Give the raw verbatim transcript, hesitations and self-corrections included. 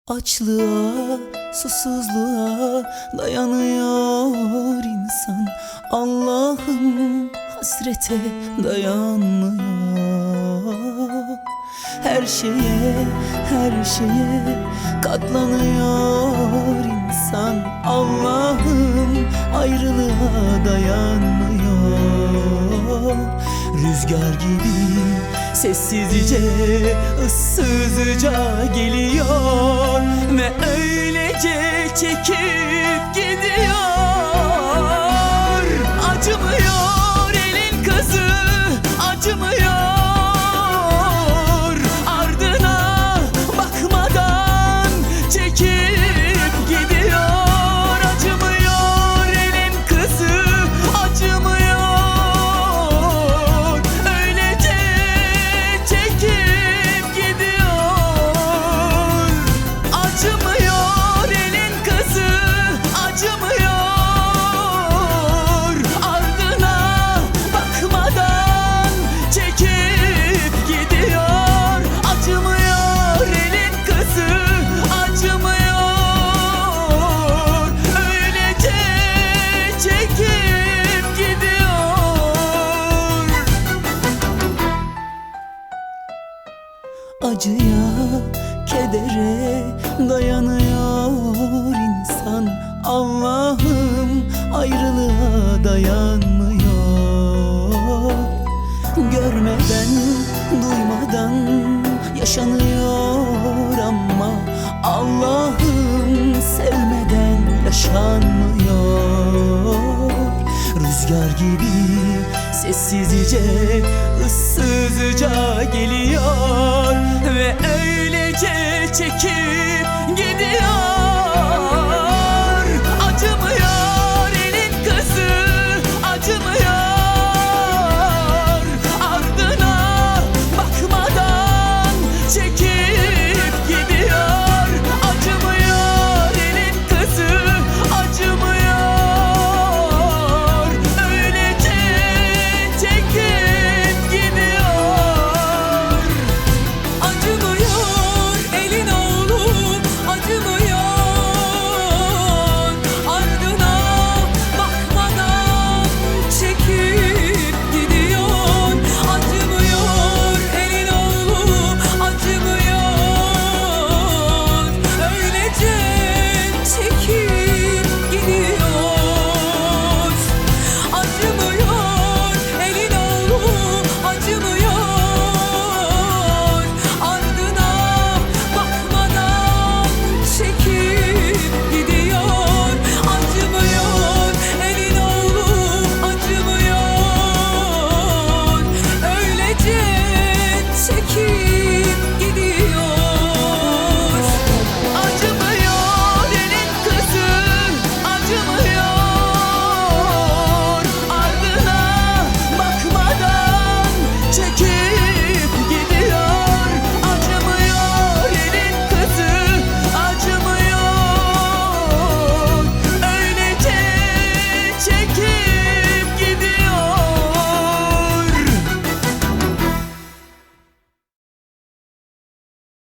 Açlığa, susuzluğa dayanıyor insan. Allah'ım hasrete dayanmıyor. Her şeye, her şeye katlanıyor insan. Allah'ım ayrılığa dayanmıyor. Rüzgar gibi sessizce, ıssızca geliyor ve öylece çekip gidiyor. Acımıyor elin kızı, acımıyor. Ardına bakmadan çekip gidiyor. Acımıyor elin kızı, acımıyor. Öylece çekip gidiyor. Acımıyor elin kızı, acımıyor. Ardına bakmadan çekip gidiyor. Acımıyor elin kızı, acımıyor. Öylece çekip gidiyor. Acıya, kedere dayanıyor insan. Allah'ım ayrılığa dayanmıyor. Görmeden, duymadan yaşanıyor ama Allah'ım sevmeden yaşanmıyor. Rüzgar gibi sessizce, ıssızca geliyor ve öylece çekip gidiyor.